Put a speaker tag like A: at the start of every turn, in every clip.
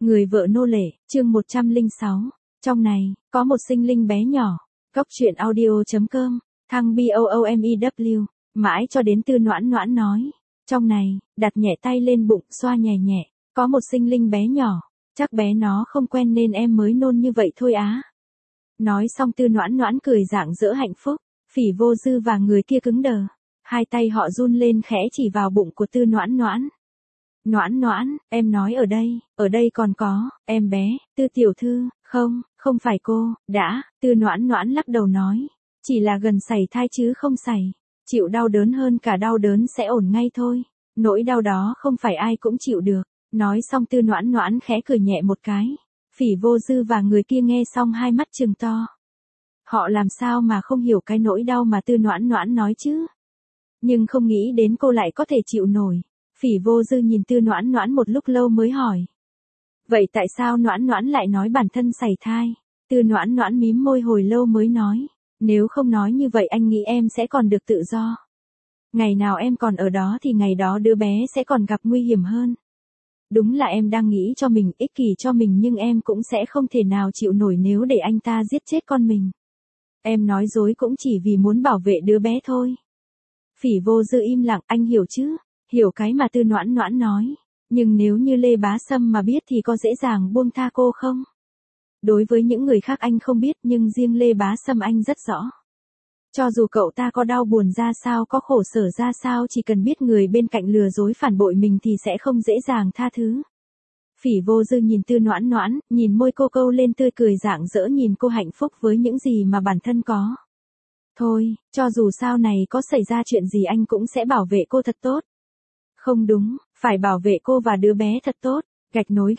A: Người vợ nô lệ, chương 106. Trong này, có một sinh linh bé nhỏ. Cốc truyện audio.com, thăng BOOMEW, mãi cho đến Tư Noãn Noãn nói. Trong này, đặt nhẹ tay lên bụng, xoa nhẹ nhẹ, có một sinh linh bé nhỏ. Chắc bé nó không quen nên em mới nôn như vậy thôi á. Nói xong Tư Noãn Noãn cười rạng rỡ hạnh phúc. Phỉ Vô Dư và người kia cứng đờ. Hai tay họ run lên khẽ chỉ vào bụng của Tư Noãn Noãn. Noãn Noãn, em nói ở đây còn có, em bé, Tư tiểu thư, không phải cô, đã, Tư Noãn Noãn lắc đầu nói. Chỉ là gần sảy thai chứ không sảy. Chịu đau đớn hơn cả đau đớn sẽ ổn ngay thôi. Nỗi đau đó không phải ai cũng chịu được. Nói xong Tư Noãn Noãn khẽ cười nhẹ một cái. Phỉ Vô Dư và người kia nghe xong hai mắt trừng to. Họ làm sao mà không hiểu cái nỗi đau mà Tư Noãn Noãn nói chứ. Nhưng không nghĩ đến cô lại có thể chịu nổi. Phỉ Vô Dư nhìn Tư Noãn Noãn một lúc lâu mới hỏi. Vậy tại sao Noãn Noãn lại nói bản thân sảy thai? Tư Noãn Noãn mím môi hồi lâu mới nói. Nếu không nói như vậy anh nghĩ em sẽ còn được tự do. Ngày nào em còn ở đó thì ngày đó đứa bé sẽ còn gặp nguy hiểm hơn. Đúng là em đang nghĩ cho mình, ích kỷ cho mình, nhưng em cũng sẽ không thể nào chịu nổi nếu để anh ta giết chết con mình. Em nói dối cũng chỉ vì muốn bảo vệ đứa bé thôi. Phỉ Vô Dư im lặng, anh hiểu chứ? Hiểu cái mà Tư Noãn Noãn nói. Nhưng nếu như Lê Bá Sâm mà biết thì có dễ dàng buông tha cô không? Đối với những người khác anh không biết, nhưng riêng Lê Bá Sâm anh rất rõ. Cho dù cậu ta có đau buồn ra sao, có khổ sở ra sao, chỉ cần biết người bên cạnh lừa dối phản bội mình thì sẽ không dễ dàng tha thứ. Phỉ Vô Dư nhìn Tư Noãn Noãn, nhìn môi cô câu lên tươi cười rạng rỡ, nhìn cô hạnh phúc với những gì mà bản thân có. Thôi, cho dù sau này có xảy ra chuyện gì anh cũng sẽ bảo vệ cô thật tốt. Không đúng, phải bảo vệ cô và đứa bé thật tốt. Gạch nối.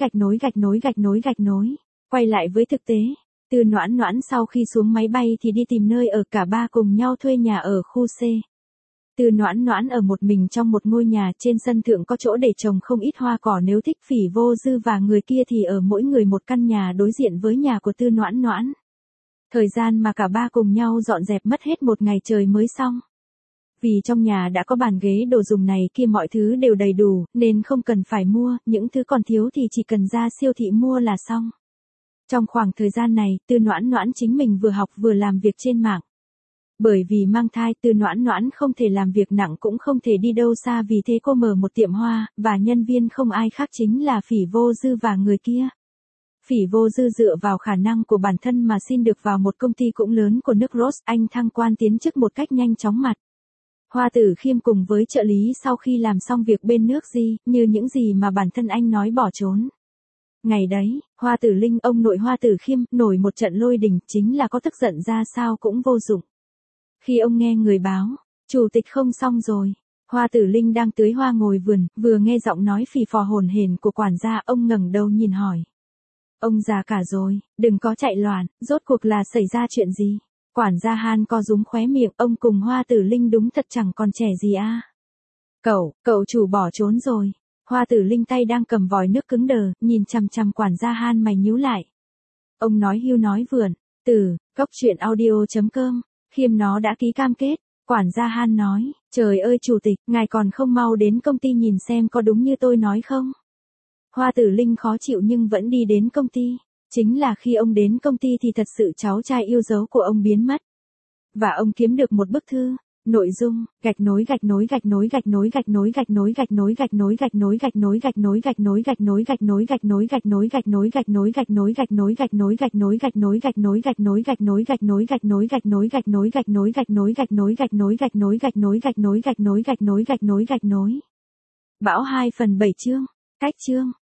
A: Quay lại với thực tế. Tư Noãn Noãn sau khi xuống máy bay thì đi tìm nơi ở, cả ba cùng nhau thuê nhà ở khu C. Tư Noãn Noãn ở một mình trong một ngôi nhà, trên sân thượng có chỗ để trồng không ít hoa cỏ, nếu thích. Phỉ Vô Dư và người kia thì ở mỗi người một căn nhà đối diện với nhà của Tư Noãn Noãn. Thời gian mà cả ba cùng nhau dọn dẹp mất hết một ngày trời mới xong. Vì trong nhà đã có bàn ghế đồ dùng này kia, mọi thứ đều đầy đủ, nên không cần phải mua, những thứ còn thiếu thì chỉ cần ra siêu thị mua là xong. Trong khoảng thời gian này, Tư Noãn Noãn chính mình vừa học vừa làm việc trên mạng. Bởi vì mang thai, Tư Noãn Noãn không thể làm việc nặng cũng không thể đi đâu xa, vì thế cô mở một tiệm hoa, và nhân viên không ai khác chính là Phỉ Vô Dư và người kia. Phỉ Vô Dư dựa vào khả năng của bản thân mà xin được vào một công ty cũng lớn của nước Rose, anh thăng quan tiến chức một cách nhanh chóng mặt. Hoa Tử Khiêm cùng với trợ lý sau khi làm xong việc bên nước Di, như những gì mà bản thân anh nói, bỏ trốn. Ngày đấy, Hoa Tử Linh, ông nội Hoa Tử Khiêm, nổi một trận lôi đình, chính là có tức giận ra sao cũng vô dụng. Khi ông nghe người báo, chủ tịch không xong rồi, Hoa Tử Linh đang tưới hoa ngồi vườn, vừa nghe giọng nói phì phò hổn hển của quản gia, ông ngẩng đầu nhìn hỏi. Ông già cả rồi, đừng có chạy loạn, rốt cuộc là xảy ra chuyện gì? Quản gia Han co rúm khóe miệng, ông cùng Hoa Tử Linh đúng thật chẳng còn trẻ gì à. Cậu chủ bỏ trốn rồi. Hoa Tử Linh tay đang cầm vòi nước cứng đờ, nhìn chằm chằm quản gia Han, mày nhíu lại. Ông nói hưu nói vượn, Cốc truyện audio.com, Khiêm nó đã ký cam kết. Quản gia Han nói, trời ơi chủ tịch, ngài còn không mau đến công ty nhìn xem có đúng như tôi nói không? Hoa Tử Linh khó chịu nhưng vẫn đi đến công ty. Chính là khi ông đến công ty thì thật sự cháu trai yêu dấu của ông biến mất. Và ông kiếm được một bức thư. Nội dung, gạch nối. Bão 2/7 chương. Cách chương.